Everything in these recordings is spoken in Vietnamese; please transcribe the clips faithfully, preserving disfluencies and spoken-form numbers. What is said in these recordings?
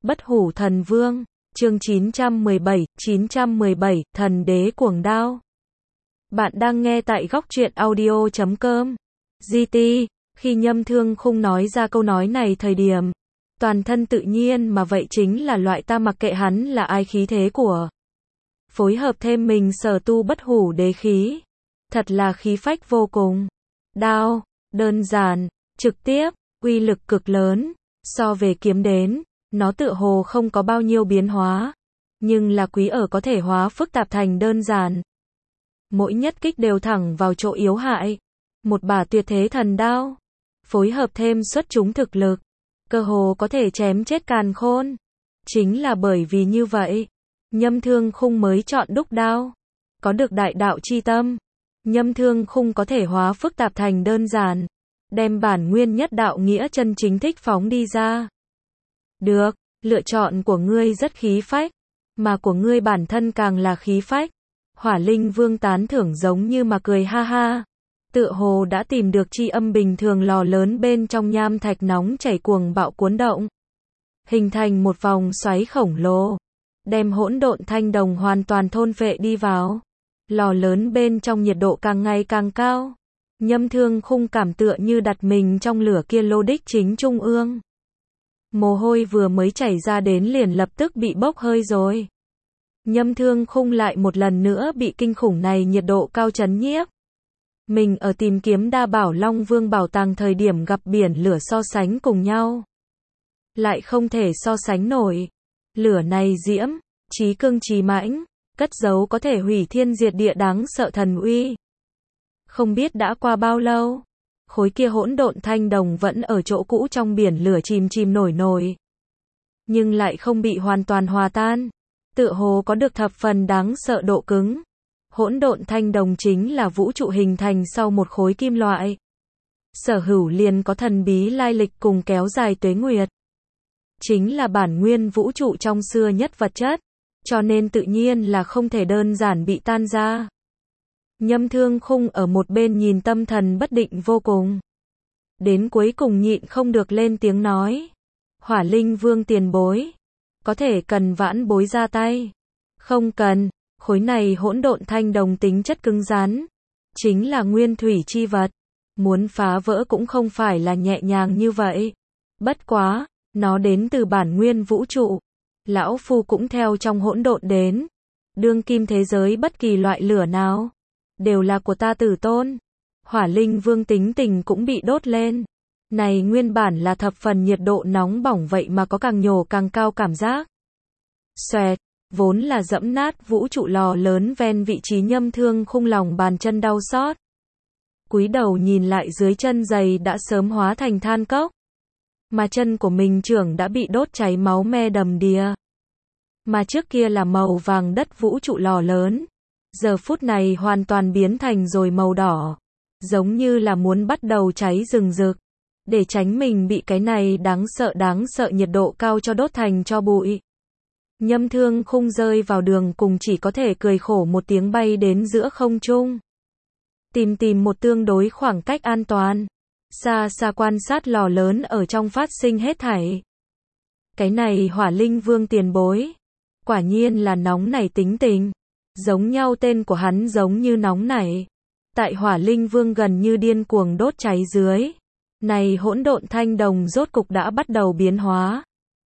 Bất hủ thần vương, chương chín trăm mười bảy, chín trăm mười bảy, thần đế cuồng đao. Bạn đang nghe tại góc truyện audio chấm com. giê tê, khi Nhâm Thương Khung nói ra câu nói này thời điểm, toàn thân tự nhiên mà vậy chính là loại ta mặc kệ hắn là ai khí thế của. Phối hợp thêm mình sở tu bất hủ đế khí. Thật là khí phách vô cùng. Đao, đơn giản, trực tiếp, uy lực cực lớn, so về kiếm đến, nó tựa hồ không có bao nhiêu biến hóa, nhưng là quý ở có thể hóa phức tạp thành đơn giản. Mỗi nhất kích đều thẳng vào chỗ yếu hại. Một bả tuyệt thế thần đao, phối hợp thêm xuất chúng thực lực, cơ hồ có thể chém chết càn khôn. Chính là bởi vì như vậy, Nhâm Thương Khung mới chọn đúc đao. Có được đại đạo chi tâm, Nhâm Thương Khung có thể hóa phức tạp thành đơn giản, đem bản nguyên nhất đạo nghĩa chân chính thích phóng đi ra. Được, lựa chọn của ngươi rất khí phách, mà của ngươi bản thân càng là khí phách. Hỏa Linh Vương tán thưởng giống như mà cười ha ha, tựa hồ đã tìm được chi âm bình thường lò lớn bên trong nham thạch nóng chảy cuồng bạo cuốn động, hình thành một vòng xoáy khổng lồ, đem hỗn độn thanh đồng hoàn toàn thôn phệ đi vào. Lò lớn bên trong nhiệt độ càng ngày càng cao. Nhâm Thương Khung cảm tựa như đặt mình trong lửa kia lô đích chính trung ương. Mồ hôi vừa mới chảy ra đến liền lập tức bị bốc hơi rồi. Nhâm Thương Khung lại một lần nữa bị kinh khủng này nhiệt độ cao chấn nhiếp. Mình ở tìm kiếm Đa Bảo Long Vương bảo tàng thời điểm gặp biển lửa so sánh cùng nhau, lại không thể so sánh nổi. Lửa này diễm, chí cương chí mãnh, cất giấu có thể hủy thiên diệt địa đáng sợ thần uy. Không biết đã qua bao lâu, khối kia hỗn độn thanh đồng vẫn ở chỗ cũ trong biển lửa chìm chìm nổi nổi, nhưng lại không bị hoàn toàn hòa tan, tựa hồ có được thập phần đáng sợ độ cứng. Hỗn độn thanh đồng chính là vũ trụ hình thành sau một khối kim loại, sở hữu liền có thần bí lai lịch cùng kéo dài tuế nguyệt, chính là bản nguyên vũ trụ trong xưa nhất vật chất, cho nên tự nhiên là không thể đơn giản bị tan ra. Nhâm Thương Khung ở một bên nhìn tâm thần bất định vô cùng, đến cuối cùng nhịn không được lên tiếng nói: Hỏa Linh Vương tiền bối, có thể cần vãn bối ra tay? Không cần, khối này hỗn độn thanh đồng tính chất cứng rắn, chính là nguyên thủy chi vật, muốn phá vỡ cũng không phải là nhẹ nhàng như vậy. Bất quá, nó đến từ bản nguyên vũ trụ, lão phu cũng theo trong hỗn độn đến, đương kim thế giới bất kỳ loại lửa nào đều là của ta tử tôn. Hỏa Linh Vương tính tình cũng bị đốt lên. Này nguyên bản là thập phần nhiệt độ nóng bỏng vậy mà có càng nhổ càng cao cảm giác. Xoẹt, vốn là dẫm nát vũ trụ lò lớn ven vị trí Nhâm Thương Khung lòng bàn chân đau xót. Cúi đầu nhìn lại dưới chân giày đã sớm hóa thành than cốc, mà chân của mình trưởng đã bị đốt cháy máu me đầm đìa. Mà trước kia là màu vàng đất vũ trụ lò lớn, giờ phút này hoàn toàn biến thành rồi màu đỏ, giống như là muốn bắt đầu cháy rừng rực, để tránh mình bị cái này đáng sợ đáng sợ nhiệt độ cao cho đốt thành tro bụi. Nhâm Thương Khung rơi vào đường cùng chỉ có thể cười khổ một tiếng bay đến giữa không trung, tìm tìm một tương đối khoảng cách an toàn, xa xa quan sát lò lớn ở trong phát sinh hết thảy. Cái này Hỏa Linh Vương tiền bối, quả nhiên là nóng nảy tính tình, giống nhau tên của hắn giống như nóng nảy. Tại Hỏa Linh Vương gần như điên cuồng đốt cháy dưới, này hỗn độn thanh đồng rốt cục đã bắt đầu biến hóa,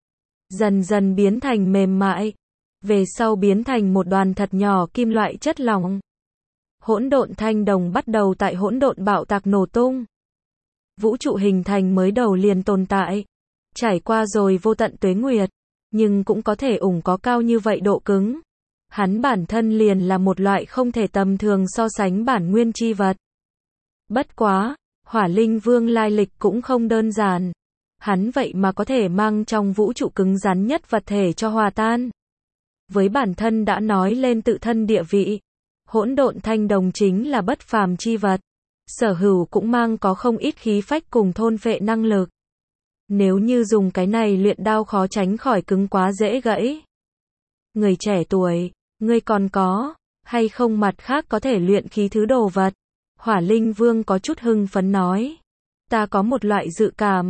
dần dần biến thành mềm mại, về sau biến thành một đoàn thật nhỏ kim loại chất lỏng. Hỗn độn thanh đồng bắt đầu tại hỗn độn bạo tạc nổ tung. Vũ trụ hình thành mới đầu liền tồn tại, trải qua rồi vô tận tuế nguyệt, nhưng cũng có thể ủng có cao như vậy độ cứng. Hắn bản thân liền là một loại không thể tầm thường so sánh bản nguyên chi vật. Bất quá, Hỏa Linh Vương lai lịch cũng không đơn giản. Hắn vậy mà có thể mang trong vũ trụ cứng rắn nhất vật thể cho hòa tan. Với bản thân đã nói lên tự thân địa vị, hỗn độn thanh đồng chính là bất phàm chi vật, sở hữu cũng mang có không ít khí phách cùng thôn phệ năng lực. Nếu như dùng cái này luyện đao khó tránh khỏi cứng quá dễ gãy. Người trẻ tuổi, ngươi còn có hay không mặt khác có thể luyện khí thứ đồ vật? Hỏa Linh Vương có chút hưng phấn nói. Ta có một loại dự cảm,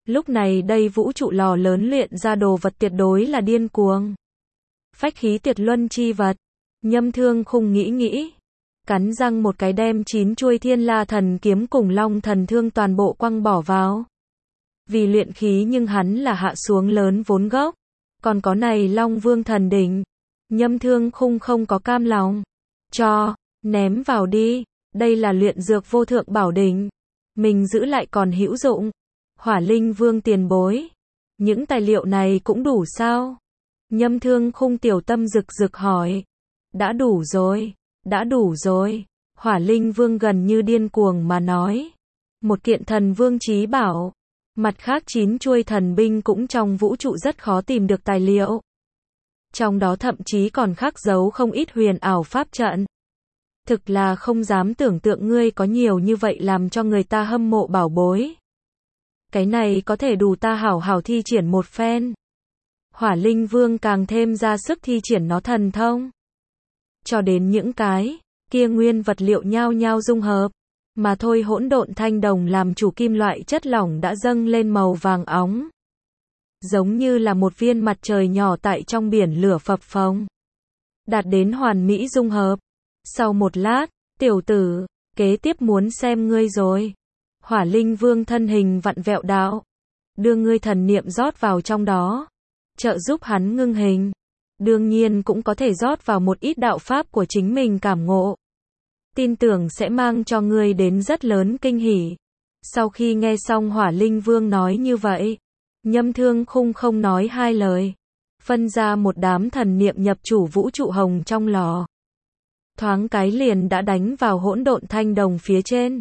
Lúc này đây vũ trụ lò lớn luyện ra đồ vật tuyệt đối là điên cuồng. Phách khí tuyệt luân chi vật. Nhâm Thương Khung nghĩ nghĩ, cắn răng một cái đem chín chuôi Thiên La Thần kiếm cùng Long Thần thương toàn bộ quăng bỏ vào. Vì luyện khí nhưng hắn là hạ xuống lớn vốn gốc, còn có này Long Vương Thần đỉnh. Nhâm Thương Khung không có cam lòng, cho, ném vào đi, đây là luyện dược vô thượng bảo đỉnh, mình giữ lại còn hữu dụng. Hỏa Linh Vương tiền bối, những tài liệu này cũng đủ sao? Nhâm Thương Khung tiểu tâm rực rực hỏi. Đã đủ rồi, đã đủ rồi. Hỏa Linh Vương gần như điên cuồng mà nói. Một kiện thần vương chí bảo. Mặt khác chín chuôi thần binh cũng trong vũ trụ rất khó tìm được tài liệu. Trong đó thậm chí còn khắc dấu không ít huyền ảo pháp trận. Thực là không dám tưởng tượng ngươi có nhiều như vậy làm cho người ta hâm mộ bảo bối. Cái này có thể đủ ta hảo hảo thi triển một phen. Hỏa Linh Vương càng thêm ra sức thi triển nó thần thông. Cho đến những cái kia nguyên vật liệu nhao nhao dung hợp, mà thôi hỗn độn thanh đồng làm chủ kim loại chất lỏng đã dâng lên màu vàng óng. Giống như là một viên mặt trời nhỏ tại trong biển lửa phập phồng. Đạt đến hoàn mỹ dung hợp. Sau một lát, tiểu tử, kế tiếp muốn xem ngươi rồi. Hỏa Linh Vương thân hình vặn vẹo đạo. Đưa ngươi thần niệm rót vào trong đó. Trợ giúp hắn ngưng hình. Đương nhiên cũng có thể rót vào một ít đạo pháp của chính mình cảm ngộ. Tin tưởng sẽ mang cho ngươi đến rất lớn kinh hỉ. Sau khi nghe xong Hỏa Linh Vương nói như vậy, Nhâm Thương Khung không nói hai lời. Phân ra một đám thần niệm nhập chủ vũ trụ hồng trong lò. Thoáng cái liền đã đánh vào hỗn độn thanh đồng phía trên.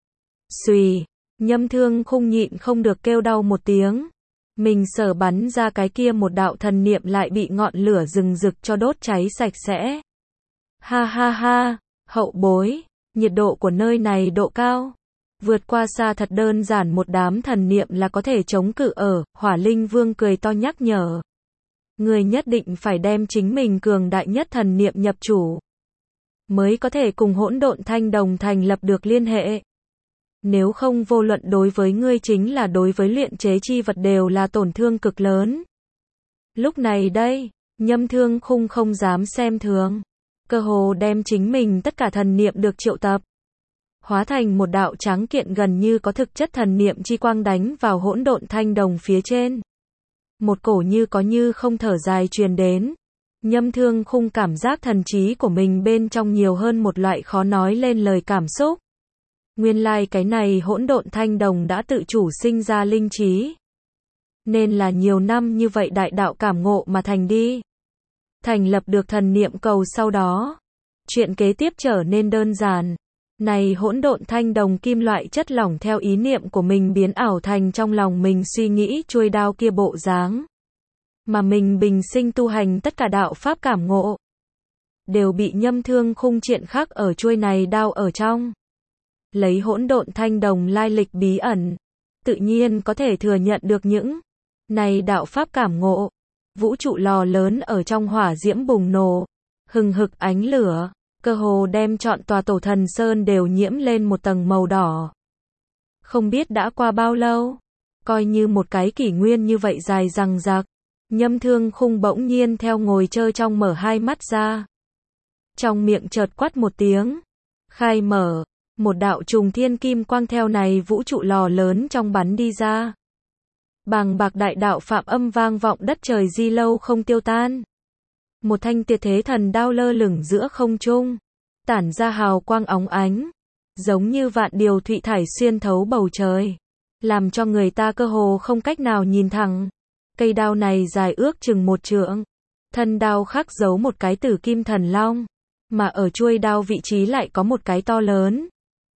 Xùy, Nhâm Thương Khung nhịn không được kêu đau một tiếng. Mình sở bắn ra cái kia một đạo thần niệm lại bị ngọn lửa rừng rực cho đốt cháy sạch sẽ. Ha ha ha, hậu bối, nhiệt độ của nơi này độ cao. Vượt qua xa thật đơn giản một đám thần niệm là có thể chống cự ở, Hỏa Linh Vương cười to nhắc nhở. Người nhất định phải đem chính mình cường đại nhất thần niệm nhập chủ. Mới có thể cùng hỗn độn thanh đồng thành lập được liên hệ. Nếu không vô luận đối với ngươi chính là đối với luyện chế chi vật đều là tổn thương cực lớn. Lúc này đây, Nhâm Thương Khung không dám xem thường. Cơ hồ đem chính mình tất cả thần niệm được triệu tập. Hóa thành một đạo tráng kiện gần như có thực chất thần niệm chi quang đánh vào hỗn độn thanh đồng phía trên. Một cổ như có như không thở dài truyền đến. Nhâm Thương Khung cảm giác thần trí của mình bên trong nhiều hơn một loại khó nói lên lời cảm xúc. Nguyên lai like cái này hỗn độn thanh đồng đã tự chủ sinh ra linh trí. Nên là nhiều năm như vậy đại đạo cảm ngộ mà thành đi. Thành lập được thần niệm cầu sau đó. Chuyện kế tiếp trở nên đơn giản. Này hỗn độn thanh đồng kim loại chất lỏng theo ý niệm của mình biến ảo thành trong lòng mình suy nghĩ chuôi đao kia bộ dáng. Mà mình bình sinh tu hành tất cả đạo pháp cảm ngộ. Đều bị Nhâm Thương Khung triện khắc ở chuôi này đao ở trong. Lấy hỗn độn thanh đồng lai lịch bí ẩn. Tự nhiên có thể thừa nhận được những này đạo pháp cảm ngộ. Vũ trụ lò lớn ở trong hỏa diễm bùng nổ. Hừng hực ánh lửa. Cơ hồ đem trọn tòa Tổ Thần Sơn đều nhiễm lên một tầng màu đỏ. Không biết đã qua bao lâu. Coi như một cái kỷ nguyên như vậy dài dằng dặc. Nhâm Thương Khung bỗng nhiên theo ngồi chơi trong mở hai mắt ra. Trong miệng chợt quát một tiếng. Khai mở. Một đạo trùng thiên kim quang theo này vũ trụ lò lớn trong bắn đi ra. Bàng bạc đại đạo phạm âm vang vọng đất trời di lâu không tiêu tan. Một thanh tuyệt thế thần đao lơ lửng giữa không trung. Tản ra hào quang óng ánh. Giống như vạn điều thụy thải xuyên thấu bầu trời. Làm cho người ta cơ hồ không cách nào nhìn thẳng. Cây đao này dài ước chừng một trượng. Thân đao khắc dấu một cái tử kim thần long. Mà ở chuôi đao vị trí lại có một cái to lớn.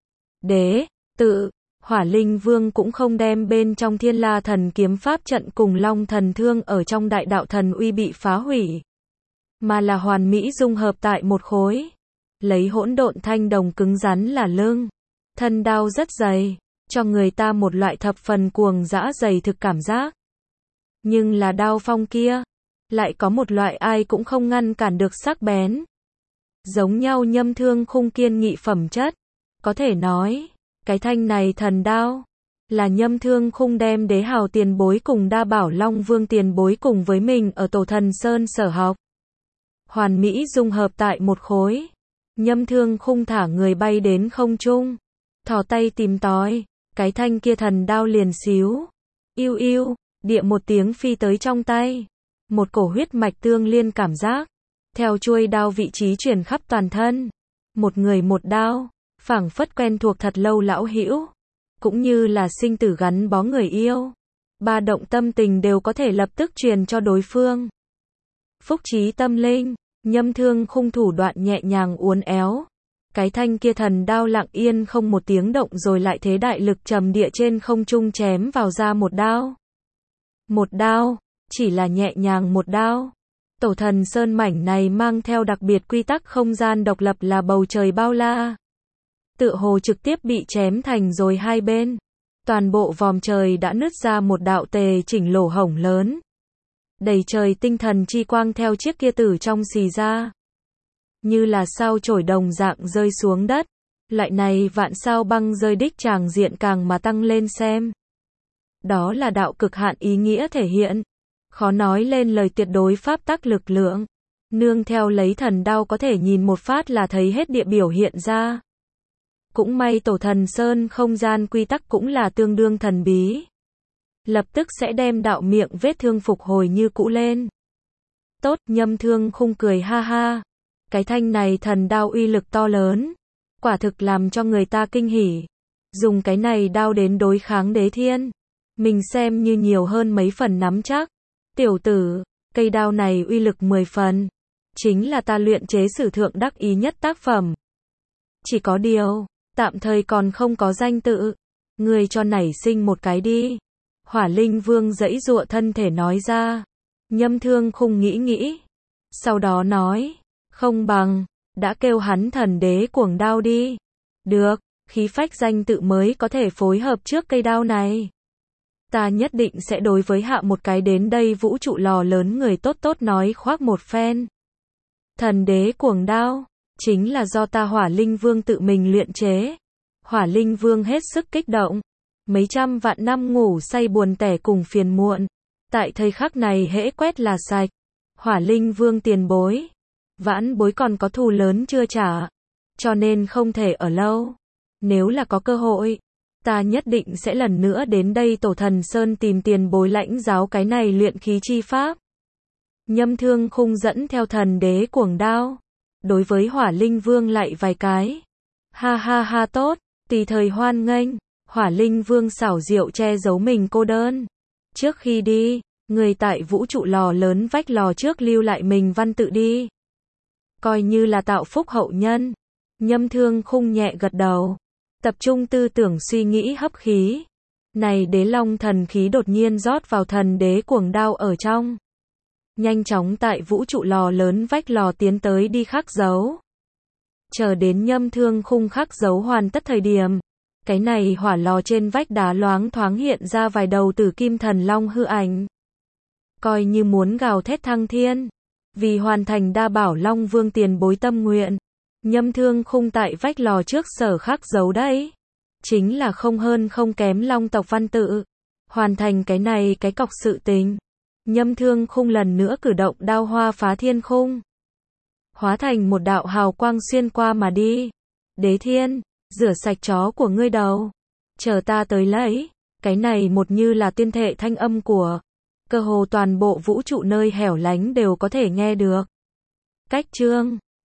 Đế, tự, Hỏa Linh Vương cũng không đem bên trong Thiên La Thần kiếm pháp trận cùng Long Thần thương ở trong đại đạo thần uy bị phá hủy. Mà là hoàn mỹ dung hợp tại một khối. Lấy hỗn độn thanh đồng cứng rắn là lưng. Thân đao rất dày, cho người ta một loại thập phần cuồng dã dày thực cảm giác. Nhưng là đao phong kia, lại có một loại ai cũng không ngăn cản được sắc bén. Giống nhau Nhâm Thương Khung kiên nghị phẩm chất. Có thể nói, cái thanh này thần đao, Là Nhâm Thương Khung đem Đế Hào tiền bối cùng Đa Bảo Long Vương tiền bối cùng với mình ở Tổ Thần Sơn sở học. Hoàn mỹ dung hợp tại một khối. Nhâm Thương Khung thả người bay đến không trung. Thò tay tìm tòi. Cái thanh kia thần đao liền xíu. Yêu yêu, địa một tiếng phi tới trong tay. Một cổ huyết mạch tương liên cảm giác. Theo chuôi đao vị trí truyền khắp toàn thân. Một người một đao. Phảng phất quen thuộc thật lâu lão hữu. Cũng như là sinh tử gắn bó người yêu. Ba động tâm tình đều có thể lập tức truyền cho đối phương. Phúc trí tâm linh. Nhâm Thương Khung thủ đoạn nhẹ nhàng uốn éo. Cái thanh kia thần đao lặng yên không một tiếng động rồi lại thế đại lực trầm địa trên không trung chém vào ra một đao. Một đao, chỉ là nhẹ nhàng một đao. Tổ Thần Sơn mảnh này mang theo đặc biệt quy tắc không gian độc lập là bầu trời bao la. Tựa hồ trực tiếp bị chém thành rồi hai bên. Toàn bộ vòm trời đã nứt ra một đạo tề chỉnh lỗ hổng lớn. Đầy trời tinh thần chi quang theo chiếc kia tử trong xì ra. Như là sao chổi đồng dạng rơi xuống đất. Loại này vạn sao băng rơi đích tràng diện càng mà tăng lên xem. Đó là đạo cực hạn ý nghĩa thể hiện. Khó nói lên lời tuyệt đối pháp tắc lực lượng. Nương theo lấy thần đao có thể nhìn một phát là thấy hết địa biểu hiện ra. Cũng may Tổ Thần Sơn không gian quy tắc cũng là tương đương thần bí. Lập tức sẽ đem đạo miệng vết thương phục hồi như cũ lên. Tốt, Nhâm Thương Khung cười ha ha. Cái thanh này thần đao uy lực to lớn. Quả thực làm cho người ta kinh hỉ. Dùng cái này đao đến đối kháng đế thiên. Mình xem như nhiều hơn mấy phần nắm chắc. Tiểu tử, cây đao này uy lực mười phần. Chính là ta luyện chế sử thượng đắc ý nhất tác phẩm. Chỉ có điều, tạm thời còn không có danh tự. Người cho nảy sinh một cái đi. Hỏa Linh Vương giãy giụa thân thể nói ra. Nhâm Thương Khung nghĩ nghĩ. Sau đó nói. Không bằng, đã kêu hắn thần đế cuồng đao đi. Được, khí phách danh tự mới có thể phối hợp trước cây đao này. Ta nhất định sẽ đối với hạ một cái đến đây vũ trụ lò lớn người tốt tốt nói khoác một phen. Thần đế cuồng đao, chính là do ta Hỏa Linh Vương tự mình luyện chế. Hỏa Linh Vương hết sức kích động. Mấy trăm vạn năm ngủ say buồn tẻ cùng phiền muộn. Tại thời khắc này hễ quét là sạch. Hỏa Linh Vương tiền bối. Vãn bối còn có thù lớn chưa trả. Cho nên không thể ở lâu. Nếu là có cơ hội, ta nhất định sẽ lần nữa đến đây Tổ Thần Sơn tìm tiền bối lãnh giáo cái này luyện khí chi pháp. Nhâm Thương Khung dẫn theo thần đế cuồng đao. Đối với Hỏa Linh Vương lại vài cái. Ha ha ha tốt, tùy thời hoan nghênh. Hỏa Linh Vương xảo diệu che giấu mình cô đơn. Trước khi đi, người tại vũ trụ lò lớn vách lò trước lưu lại mình văn tự đi. Coi như là tạo phúc hậu nhân. Nhâm Thương Khung nhẹ gật đầu. Tập trung tư tưởng suy nghĩ hấp khí. Này đế long thần khí đột nhiên rót vào thần đế cuồng đao ở trong. Nhanh chóng tại vũ trụ lò lớn vách lò tiến tới đi khắc dấu. Chờ đến Nhâm Thương Khung khắc dấu hoàn tất thời điểm. Cái này hỏa lò trên vách đá loáng thoáng hiện ra vài đầu tử kim thần long hư ảnh. Coi như muốn gào thét thăng thiên. Vì hoàn thành Đa Bảo Long Vương tiền bối tâm nguyện. Nhâm Thương Khung tại vách lò trước sở khắc dấu đấy. Chính là không hơn không kém long tộc văn tự. Hoàn thành cái này cái cọc sự tình. Nhâm Thương Khung lần nữa cử động đao hoa phá thiên khung. Hóa thành một đạo hào quang xuyên qua mà đi. Đế thiên, rửa sạch chó của ngươi đầu. Chờ ta tới lấy. Cái này một như là tuyên thệ thanh âm của. Cơ hồ toàn bộ vũ trụ nơi hẻo lánh đều có thể nghe được. Cách chương